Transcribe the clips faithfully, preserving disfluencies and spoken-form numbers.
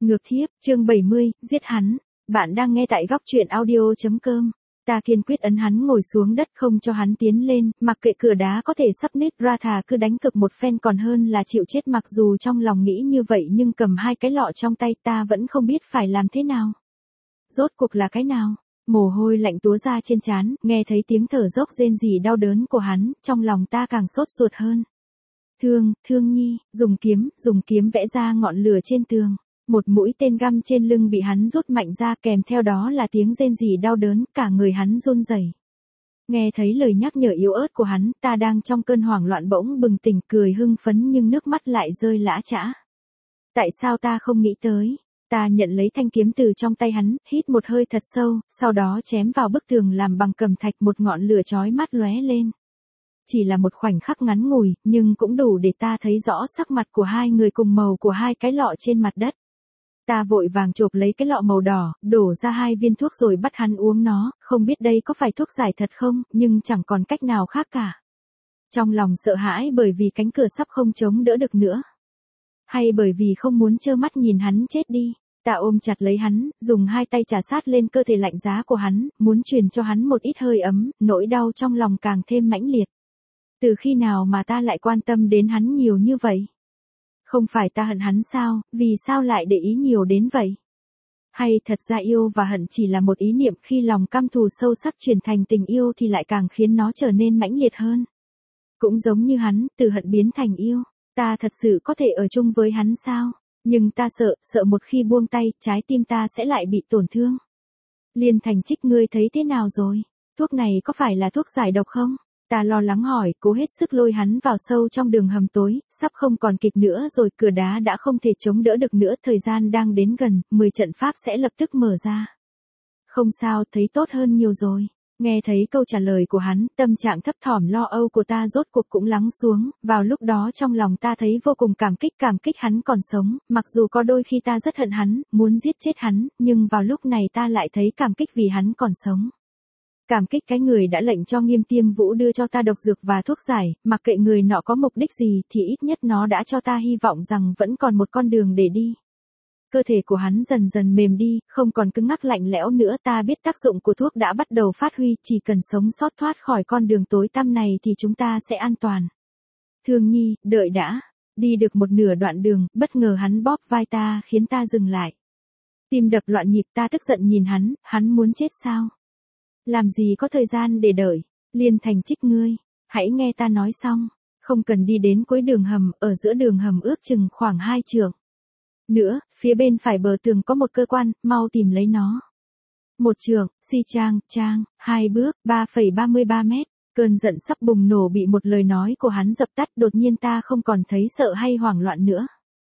Ngược thiếp, chương bảy mươi, giết hắn. Bạn đang nghe tại góc truyện audio chấm com. Ta kiên quyết ấn hắn ngồi xuống đất không cho hắn tiến lên, mặc kệ cửa đá có thể sắp nứt ra thà cứ đánh cực một phen còn hơn là chịu chết, mặc dù trong lòng nghĩ như vậy nhưng cầm hai cái lọ trong tay ta vẫn không biết phải làm thế nào. Rốt cuộc là cái nào? Mồ hôi lạnh túa ra trên trán, nghe thấy tiếng thở dốc rên rỉ đau đớn của hắn, trong lòng ta càng sốt ruột hơn. Thương, Thương Nhi, dùng kiếm, dùng kiếm vẽ ra ngọn lửa trên tường. Một mũi tên găm trên lưng bị hắn rút mạnh ra, kèm theo đó là tiếng rên rỉ đau đớn, cả người hắn run rẩy. Nghe thấy lời nhắc nhở yếu ớt của hắn, ta đang trong cơn hoảng loạn bỗng bừng tỉnh, cười hưng phấn nhưng nước mắt lại rơi lã chã. Tại sao ta không nghĩ tới? Ta nhận lấy thanh kiếm từ trong tay hắn, hít một hơi thật sâu, sau đó chém vào bức tường làm bằng cẩm thạch, một ngọn lửa chói mắt lóe lên. Chỉ là một khoảnh khắc ngắn ngủi, nhưng cũng đủ để ta thấy rõ sắc mặt của hai người cùng màu của hai cái lọ trên mặt đất. Ta vội vàng chộp lấy cái lọ màu đỏ, đổ ra hai viên thuốc rồi bắt hắn uống nó, không biết đây có phải thuốc giải thật không, nhưng chẳng còn cách nào khác cả. Trong lòng sợ hãi bởi vì cánh cửa sắp không chống đỡ được nữa. Hay bởi vì không muốn trơ mắt nhìn hắn chết đi, ta ôm chặt lấy hắn, dùng hai tay chà sát lên cơ thể lạnh giá của hắn, muốn truyền cho hắn một ít hơi ấm, nỗi đau trong lòng càng thêm mãnh liệt. Từ khi nào mà ta lại quan tâm đến hắn nhiều như vậy? Không phải ta hận hắn sao, vì sao lại để ý nhiều đến vậy? Hay thật ra yêu và hận chỉ là một ý niệm, khi lòng căm thù sâu sắc chuyển thành tình yêu thì lại càng khiến nó trở nên mãnh liệt hơn. Cũng giống như hắn, từ hận biến thành yêu, ta thật sự có thể ở chung với hắn sao? Nhưng ta sợ, sợ một khi buông tay, trái tim ta sẽ lại bị tổn thương. Liên Thành Trích, ngươi thấy thế nào rồi? Thuốc này có phải là thuốc giải độc không? Ta lo lắng hỏi, cố hết sức lôi hắn vào sâu trong đường hầm tối, sắp không còn kịp nữa rồi, cửa đá đã không thể chống đỡ được nữa, thời gian đang đến gần, mười trận pháp sẽ lập tức mở ra. Không sao, thấy tốt hơn nhiều rồi. Nghe thấy câu trả lời của hắn, tâm trạng thấp thỏm lo âu của ta rốt cuộc cũng lắng xuống, vào lúc đó trong lòng ta thấy vô cùng cảm kích, cảm kích hắn còn sống, mặc dù có đôi khi ta rất hận hắn, muốn giết chết hắn, nhưng vào lúc này ta lại thấy cảm kích vì hắn còn sống. Cảm kích cái người đã lệnh cho Nghiêm Tiêm Vũ đưa cho ta độc dược và thuốc giải, mặc kệ người nọ có mục đích gì thì ít nhất nó đã cho ta hy vọng rằng vẫn còn một con đường để đi. Cơ thể của hắn dần dần mềm đi, không còn cứng ngắc lạnh lẽo nữa, ta biết tác dụng của thuốc đã bắt đầu phát huy, chỉ cần sống sót thoát khỏi con đường tối tăm này thì chúng ta sẽ an toàn. Thương Nhi, đợi đã. Đi được một nửa đoạn đường, bất ngờ hắn bóp vai ta khiến ta dừng lại. Tim đập loạn nhịp, ta tức giận nhìn hắn, hắn muốn chết sao? Làm gì có thời gian để đợi, Liên Thành Trích ngươi, hãy nghe ta nói xong, không cần đi đến cuối đường hầm, ở giữa đường hầm ước chừng khoảng hai trượng. Nữa, phía bên phải bờ tường có một cơ quan, mau tìm lấy nó. Một trượng, si trang, trang, hai bước, ba phẩy ba mươi ba mét, cơn giận sắp bùng nổ bị một lời nói của hắn dập tắt, đột nhiên ta không còn thấy sợ hay hoảng loạn nữa.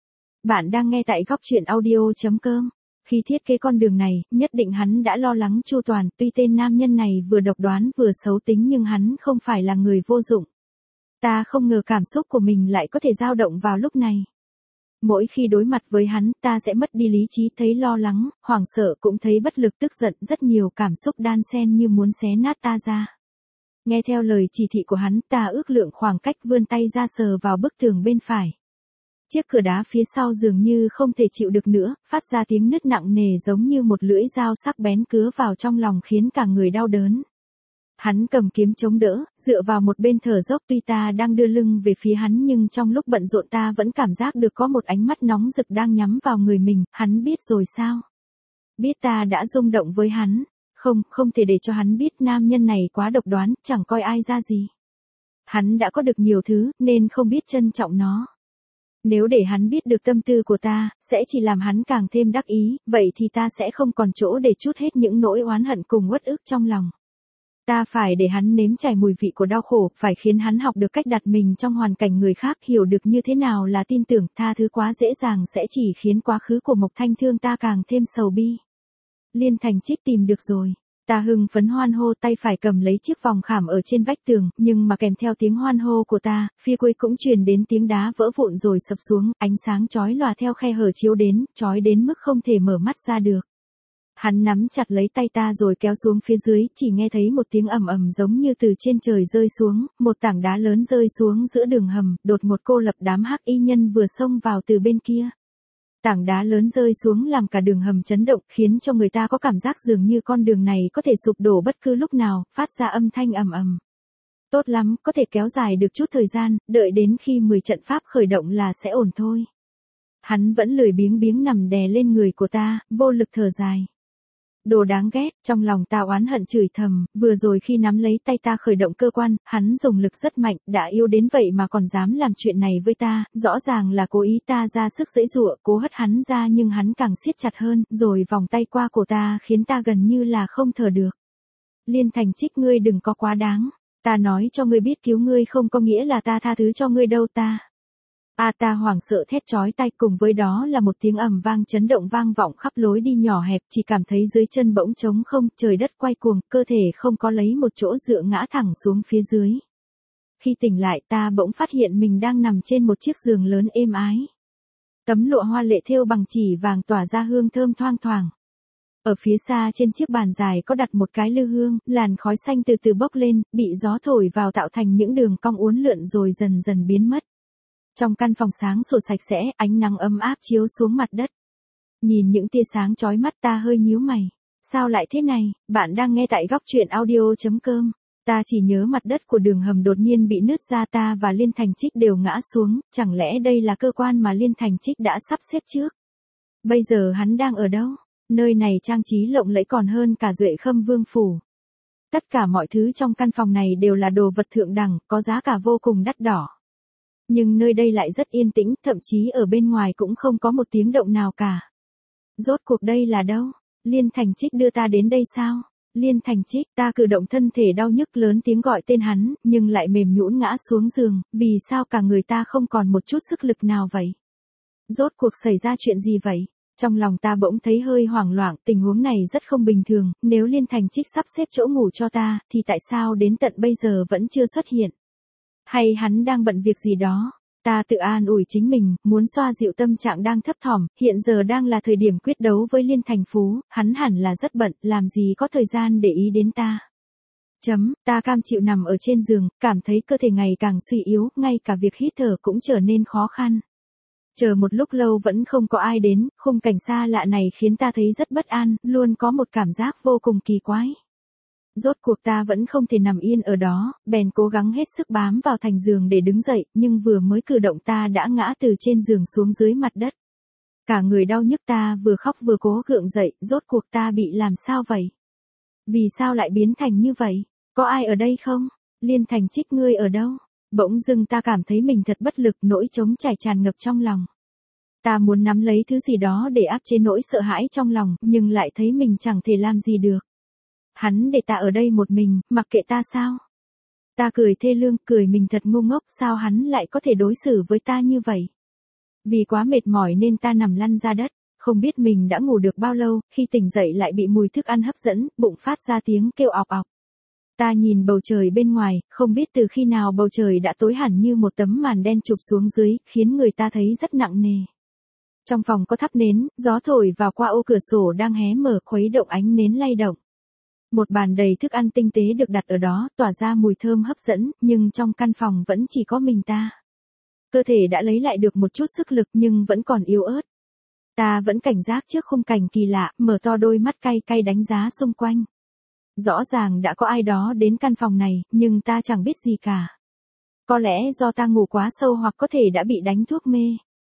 Bạn đang nghe tại góc truyện audio chấm com. Khi thiết kế con đường này, nhất định hắn đã lo lắng chu toàn, tuy tên nam nhân này vừa độc đoán vừa xấu tính nhưng hắn không phải là người vô dụng. Ta không ngờ cảm xúc của mình lại có thể dao động vào lúc này. Mỗi khi đối mặt với hắn, ta sẽ mất đi lý trí, thấy lo lắng, hoảng sợ, cũng thấy bất lực, tức giận, rất nhiều cảm xúc đan xen như muốn xé nát ta ra. Nghe theo lời chỉ thị của hắn, ta ước lượng khoảng cách, vươn tay ra sờ vào bức tường bên phải. Chiếc cửa đá phía sau dường như không thể chịu được nữa, phát ra tiếng nứt nặng nề giống như một lưỡi dao sắc bén cứa vào trong lòng khiến cả người đau đớn. Hắn cầm kiếm chống đỡ, dựa vào một bên thở dốc, tuy ta đang đưa lưng về phía hắn nhưng trong lúc bận rộn ta vẫn cảm giác được có một ánh mắt nóng rực đang nhắm vào người mình, hắn biết rồi sao? Biết ta đã rung động với hắn, không, không thể để cho hắn biết, nam nhân này quá độc đoán, chẳng coi ai ra gì. Hắn đã có được nhiều thứ, nên không biết trân trọng nó. Nếu để hắn biết được tâm tư của ta, sẽ chỉ làm hắn càng thêm đắc ý, vậy thì ta sẽ không còn chỗ để trút hết những nỗi oán hận cùng uất ức trong lòng. Ta phải để hắn nếm trải mùi vị của đau khổ, phải khiến hắn học được cách đặt mình trong hoàn cảnh người khác, hiểu được như thế nào là tin tưởng, tha thứ quá dễ dàng sẽ chỉ khiến quá khứ của Mộc Thanh Thương ta càng thêm sầu bi. Liên Thành Trích tìm được rồi. Ta hưng phấn hoan hô, tay phải cầm lấy chiếc vòng khảm ở trên vách tường, nhưng mà kèm theo tiếng hoan hô của ta, phía cuối cũng truyền đến tiếng đá vỡ vụn rồi sập xuống, ánh sáng chói lòa theo khe hở chiếu đến, chói đến mức không thể mở mắt ra được. Hắn nắm chặt lấy tay ta rồi kéo xuống phía dưới, chỉ nghe thấy một tiếng ầm ầm giống như từ trên trời rơi xuống, một tảng đá lớn rơi xuống giữa đường hầm, đột ngột cô lập, đám hắc y nhân vừa xông vào từ bên kia. Tảng đá lớn rơi xuống làm cả đường hầm chấn động, khiến cho người ta có cảm giác dường như con đường này có thể sụp đổ bất cứ lúc nào, phát ra âm thanh ầm ầm. Tốt lắm, có thể kéo dài được chút thời gian, đợi đến khi mười trận pháp khởi động là sẽ ổn thôi. Hắn vẫn lười biếng biếng nằm đè lên người của ta, vô lực thở dài. Đồ đáng ghét, trong lòng ta oán hận chửi thầm, vừa rồi khi nắm lấy tay ta khởi động cơ quan, hắn dùng lực rất mạnh, đã yêu đến vậy mà còn dám làm chuyện này với ta, rõ ràng là cố ý ta ra sức giãy giụa, cố hất hắn ra nhưng hắn càng siết chặt hơn, rồi vòng tay qua cổ ta khiến ta gần như là không thở được. Liên Thành Trích, ngươi đừng có quá đáng, ta nói cho ngươi biết cứu ngươi không có nghĩa là ta tha thứ cho ngươi đâu ta. A ta hoảng sợ thét chói tai, cùng với đó là một tiếng ầm vang chấn động vang vọng khắp lối đi nhỏ hẹp, chỉ cảm thấy dưới chân bỗng trống không, trời đất quay cuồng, cơ thể không có lấy một chỗ dựa ngã thẳng xuống phía dưới. Khi tỉnh lại ta bỗng phát hiện mình đang nằm trên một chiếc giường lớn êm ái. Tấm lụa hoa lệ thêu bằng chỉ vàng tỏa ra hương thơm thoang thoảng. Ở phía xa trên chiếc bàn dài có đặt một cái lư hương, làn khói xanh từ từ bốc lên, bị gió thổi vào tạo thành những đường cong uốn lượn rồi dần dần biến mất. Trong căn phòng sáng sủa sạch sẽ, ánh nắng ấm áp chiếu xuống mặt đất. Nhìn những tia sáng chói mắt ta hơi nhíu mày. Sao lại thế này? Bạn đang nghe tại góc truyện audio chấm com. Ta chỉ nhớ mặt đất của đường hầm đột nhiên bị nứt ra, ta và Liên Thành Trích đều ngã xuống, chẳng lẽ đây là cơ quan mà Liên Thành Trích đã sắp xếp trước? Bây giờ hắn đang ở đâu? Nơi này trang trí lộng lẫy còn hơn cả Duệ Khâm Vương phủ. Tất cả mọi thứ trong căn phòng này đều là đồ vật thượng đẳng, có giá cả vô cùng đắt đỏ. Nhưng nơi đây lại rất yên tĩnh, thậm chí ở bên ngoài cũng không có một tiếng động nào cả. Rốt cuộc đây là đâu? Liên Thành Trích đưa ta đến đây sao? Liên Thành Trích, ta cử động thân thể đau nhức lớn tiếng gọi tên hắn, nhưng lại mềm nhũn ngã xuống giường, vì sao cả người ta không còn một chút sức lực nào vậy? Rốt cuộc xảy ra chuyện gì vậy? Trong lòng ta bỗng thấy hơi hoảng loạn, tình huống này rất không bình thường, nếu Liên Thành Trích sắp xếp chỗ ngủ cho ta, thì tại sao đến tận bây giờ vẫn chưa xuất hiện? Hay hắn đang bận việc gì đó? Ta tự an ủi chính mình, muốn xoa dịu tâm trạng đang thấp thỏm, hiện giờ đang là thời điểm quyết đấu với Liên Thành Phú, hắn hẳn là rất bận, làm gì có thời gian để ý đến ta. Chấm, ta cam chịu nằm ở trên giường, cảm thấy cơ thể ngày càng suy yếu, ngay cả việc hít thở cũng trở nên khó khăn. Chờ một lúc lâu vẫn không có ai đến, khung cảnh xa lạ này khiến ta thấy rất bất an, luôn có một cảm giác vô cùng kỳ quái. Rốt cuộc ta vẫn không thể nằm yên ở đó, bèn cố gắng hết sức bám vào thành giường để đứng dậy, nhưng vừa mới cử động ta đã ngã từ trên giường xuống dưới mặt đất. Cả người đau nhức, ta vừa khóc vừa cố gượng dậy, rốt cuộc ta bị làm sao vậy? Vì sao lại biến thành như vậy? Có ai ở đây không? Liên Thành Trích, ngươi ở đâu? Bỗng dưng ta cảm thấy mình thật bất lực, nỗi trống trải tràn ngập trong lòng. Ta muốn nắm lấy thứ gì đó để áp chế nỗi sợ hãi trong lòng, nhưng lại thấy mình chẳng thể làm gì được. Hắn để ta ở đây một mình, mặc kệ ta sao? Ta cười thê lương, cười mình thật ngu ngốc, sao hắn lại có thể đối xử với ta như vậy? Vì quá mệt mỏi nên ta nằm lăn ra đất, không biết mình đã ngủ được bao lâu, khi tỉnh dậy lại bị mùi thức ăn hấp dẫn, bụng phát ra tiếng kêu ọc ọc. Ta nhìn bầu trời bên ngoài, không biết từ khi nào bầu trời đã tối hẳn như một tấm màn đen chụp xuống dưới, khiến người ta thấy rất nặng nề. Trong phòng có thắp nến, gió thổi vào qua ô cửa sổ đang hé mở khuấy động ánh nến lay động. Một bàn đầy thức ăn tinh tế được đặt ở đó, tỏa ra mùi thơm hấp dẫn, nhưng trong căn phòng vẫn chỉ có mình ta. Cơ thể đã lấy lại được một chút sức lực nhưng vẫn còn yếu ớt. Ta vẫn cảnh giác trước khung cảnh kỳ lạ, mở to đôi mắt cay cay đánh giá xung quanh. Rõ ràng đã có ai đó đến căn phòng này, nhưng ta chẳng biết gì cả. Có lẽ do ta ngủ quá sâu hoặc có thể đã bị đánh thuốc mê.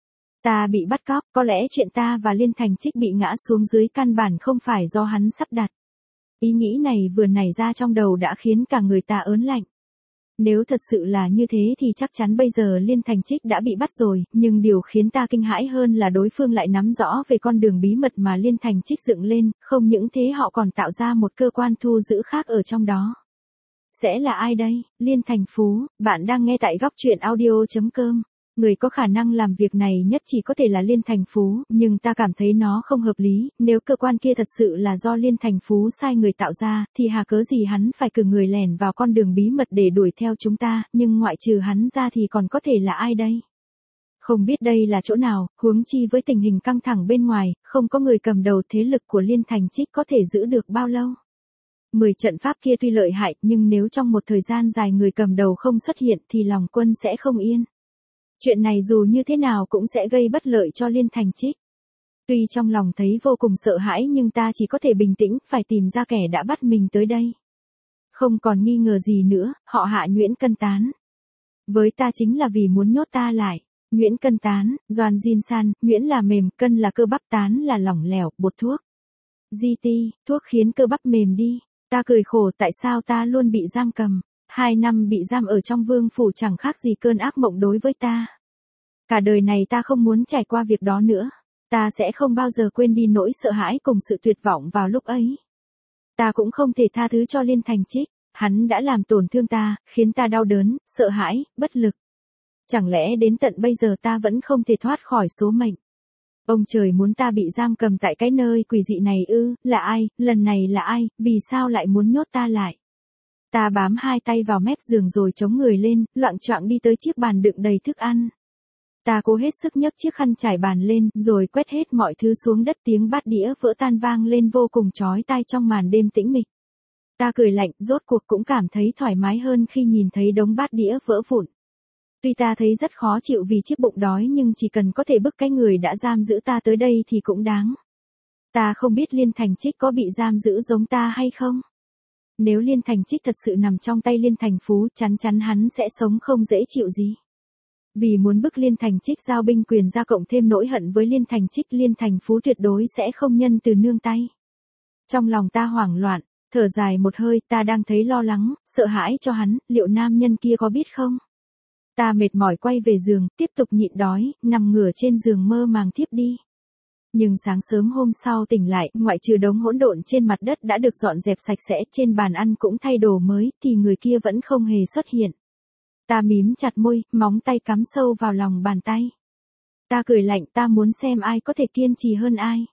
Ta bị bắt cóc, có lẽ chuyện ta và Liên Thành Trích bị ngã xuống dưới căn bản không phải do hắn sắp đặt. Ý nghĩ này vừa nảy ra trong đầu đã khiến cả người ta ớn lạnh. Nếu thật sự là như thế thì chắc chắn bây giờ Liên Thành Trích đã bị bắt rồi, nhưng điều khiến ta kinh hãi hơn là đối phương lại nắm rõ về con đường bí mật mà Liên Thành Trích dựng lên, không những thế họ còn tạo ra một cơ quan thu giữ khác ở trong đó. Sẽ là ai đây? Liên Thành Phú, bạn đang nghe tại góc truyện audio chấm com. Người có khả năng làm việc này nhất chỉ có thể là Liên Thành Phú, nhưng ta cảm thấy nó không hợp lý, nếu cơ quan kia thật sự là do Liên Thành Phú sai người tạo ra, thì hà cớ gì hắn phải cử người lẻn vào con đường bí mật để đuổi theo chúng ta, nhưng ngoại trừ hắn ra thì còn có thể là ai đây? Không biết đây là chỗ nào, huống chi với tình hình căng thẳng bên ngoài, không có người cầm đầu, thế lực của Liên Thành Trích có thể giữ được bao lâu? Mười trận pháp kia tuy lợi hại, nhưng nếu trong một thời gian dài người cầm đầu không xuất hiện thì lòng quân sẽ không yên. Chuyện này dù như thế nào cũng sẽ gây bất lợi cho Liên Thành Trích. Tuy trong lòng thấy vô cùng sợ hãi nhưng ta chỉ có thể bình tĩnh, phải tìm ra kẻ đã bắt mình tới đây. Không còn nghi ngờ gì nữa, họ Hạ Nguyễn Cân Tán. Với ta chính là vì muốn nhốt ta lại. Nguyễn Cân Tán, Doan Jin San, Nguyễn là mềm, cân là cơ bắp, tán là lỏng lẻo, bột thuốc. giê tê, thuốc khiến cơ bắp mềm đi. Ta cười khổ, tại sao ta luôn bị giam cầm. Hai năm bị giam ở trong vương phủ chẳng khác gì cơn ác mộng đối với ta. Cả đời này ta không muốn trải qua việc đó nữa. Ta sẽ không bao giờ quên đi nỗi sợ hãi cùng sự tuyệt vọng vào lúc ấy. Ta cũng không thể tha thứ cho Liên Thành Trích. Hắn đã làm tổn thương ta, khiến ta đau đớn, sợ hãi, bất lực. Chẳng lẽ đến tận bây giờ ta vẫn không thể thoát khỏi số mệnh? Ông trời muốn ta bị giam cầm tại cái nơi quỷ dị này ư? Là ai? Lần này là ai? Vì sao lại muốn nhốt ta lại? Ta bám hai tay vào mép giường rồi chống người lên, loạng choạng đi tới chiếc bàn đựng đầy thức ăn. Ta cố hết sức nhấc chiếc khăn trải bàn lên, rồi quét hết mọi thứ xuống đất, tiếng bát đĩa vỡ tan vang lên vô cùng chói tai trong màn đêm tĩnh mịch. Ta cười lạnh, rốt cuộc cũng cảm thấy thoải mái hơn khi nhìn thấy đống bát đĩa vỡ vụn. Tuy ta thấy rất khó chịu vì chiếc bụng đói nhưng chỉ cần có thể bức cái người đã giam giữ ta tới đây thì cũng đáng. Ta không biết Liên Thành Trích có bị giam giữ giống ta hay không? Nếu Liên Thành Trích thật sự nằm trong tay Liên Thành Phú, chắn chắn hắn sẽ sống không dễ chịu gì. Vì muốn bức Liên Thành Trích giao binh quyền ra cộng thêm nỗi hận với Liên Thành Trích, Liên Thành Phú tuyệt đối sẽ không nhân từ nương tay. Trong lòng ta hoảng loạn, thở dài một hơi, ta đang thấy lo lắng, sợ hãi cho hắn, liệu nam nhân kia có biết không? Ta mệt mỏi quay về giường, tiếp tục nhịn đói, nằm ngửa trên giường mơ màng thiếp đi. Nhưng sáng sớm hôm sau tỉnh lại, ngoại trừ đống hỗn độn trên mặt đất đã được dọn dẹp sạch sẽ, trên bàn ăn cũng thay đồ mới, thì người kia vẫn không hề xuất hiện. Ta mím chặt môi, móng tay cắm sâu vào lòng bàn tay. Ta cười lạnh, ta muốn xem ai có thể kiên trì hơn ai.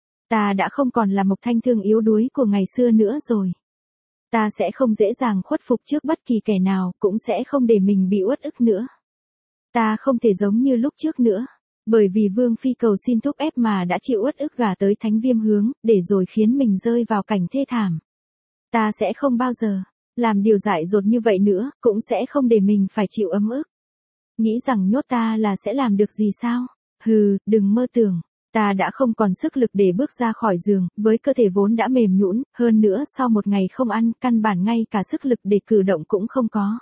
Ta đã không còn là Mộc Thanh Thương yếu đuối của ngày xưa nữa rồi. Ta sẽ không dễ dàng khuất phục trước bất kỳ kẻ nào, cũng sẽ không để mình bị uất ức nữa. Ta không thể giống như lúc trước nữa. Bởi vì Vương Phi cầu xin thúc ép mà đã chịu uất ức gả tới Thánh Viêm Hướng, để rồi khiến mình rơi vào cảnh thê thảm. Ta sẽ không bao giờ làm điều dại dột như vậy nữa, cũng sẽ không để mình phải chịu ấm ức. Nghĩ rằng nhốt ta là sẽ làm được gì sao? Hừ, đừng mơ tưởng. Ta đã không còn sức lực để bước ra khỏi giường, với cơ thể vốn đã mềm nhũn, hơn nữa sau một ngày không ăn, căn bản ngay cả sức lực để cử động cũng không có.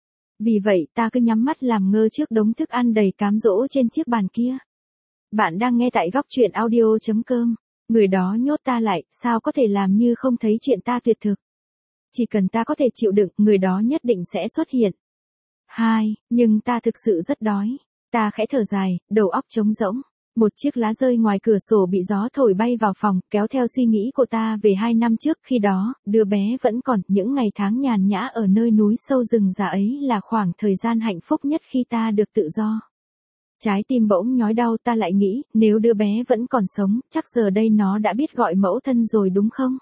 Vì vậy, ta cứ nhắm mắt làm ngơ trước đống thức ăn đầy cám dỗ trên chiếc bàn kia. Bạn đang nghe tại góc truyện audio chấm com. Người đó nhốt ta lại, sao có thể làm như không thấy chuyện ta tuyệt thực. Chỉ cần ta có thể chịu đựng, người đó nhất định sẽ xuất hiện. Hai, nhưng ta thực sự rất đói. Ta khẽ thở dài, đầu óc trống rỗng. Một chiếc lá rơi ngoài cửa sổ bị gió thổi bay vào phòng, kéo theo suy nghĩ của ta về hai năm trước, khi đó, đứa bé vẫn còn, những ngày tháng nhàn nhã ở nơi núi sâu rừng già ấy là khoảng thời gian hạnh phúc nhất khi ta được tự do. Trái tim bỗng nhói đau, ta lại nghĩ, nếu đứa bé vẫn còn sống, chắc giờ đây nó đã biết gọi mẫu thân rồi đúng không?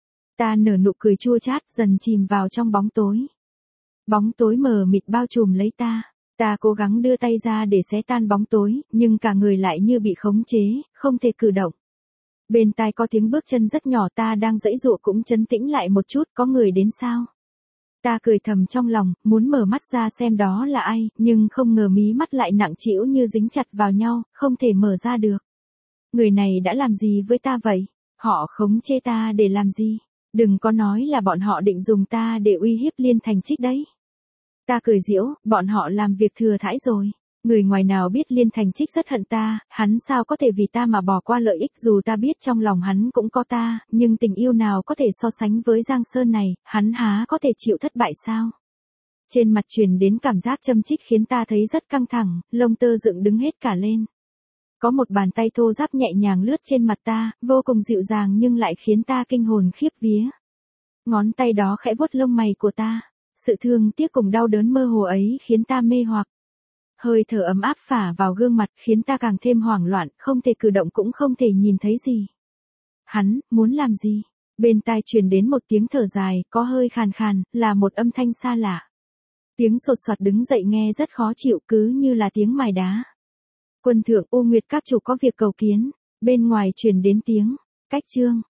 Ta nở nụ cười chua chát, dần chìm vào trong bóng tối. Bóng tối mờ mịt bao trùm lấy ta. Ta cố gắng đưa tay ra để xé tan bóng tối, nhưng cả người lại như bị khống chế, không thể cử động. Bên tai có tiếng bước chân rất nhỏ, ta đang giãy giụa cũng trấn tĩnh lại một chút, có người đến sao? Ta cười thầm trong lòng, muốn mở mắt ra xem đó là ai, nhưng không ngờ mí mắt lại nặng trĩu như dính chặt vào nhau, không thể mở ra được. Người này đã làm gì với ta vậy? Họ khống chế ta để làm gì? Đừng có nói là bọn họ định dùng ta để uy hiếp Liên Thành Trích đấy. Ta cười giễu, bọn họ làm việc thừa thãi rồi. Người ngoài nào biết Liên Thành Trích rất hận ta, hắn sao có thể vì ta mà bỏ qua lợi ích, dù ta biết trong lòng hắn cũng có ta, nhưng tình yêu nào có thể so sánh với Giang Sơn này, hắn há có thể chịu thất bại sao? Trên mặt truyền đến cảm giác châm chích khiến ta thấy rất căng thẳng, lông tơ dựng đứng hết cả lên. Có một bàn tay thô ráp nhẹ nhàng lướt trên mặt ta, vô cùng dịu dàng nhưng lại khiến ta kinh hồn khiếp vía. Ngón tay đó khẽ vuốt lông mày của ta. Sự thương tiếc cùng đau đớn mơ hồ ấy khiến ta mê hoặc. Hơi thở ấm áp phả vào gương mặt khiến ta càng thêm hoảng loạn, không thể cử động cũng không thể nhìn thấy gì. Hắn, muốn làm gì? Bên tai truyền đến một tiếng thở dài, có hơi khàn khàn, là một âm thanh xa lạ. Tiếng sột soạt đứng dậy nghe rất khó chịu, cứ như là tiếng mài đá. Quân thượng U Nguyệt các chủ có việc cầu kiến. Bên ngoài truyền đến tiếng, cách chương.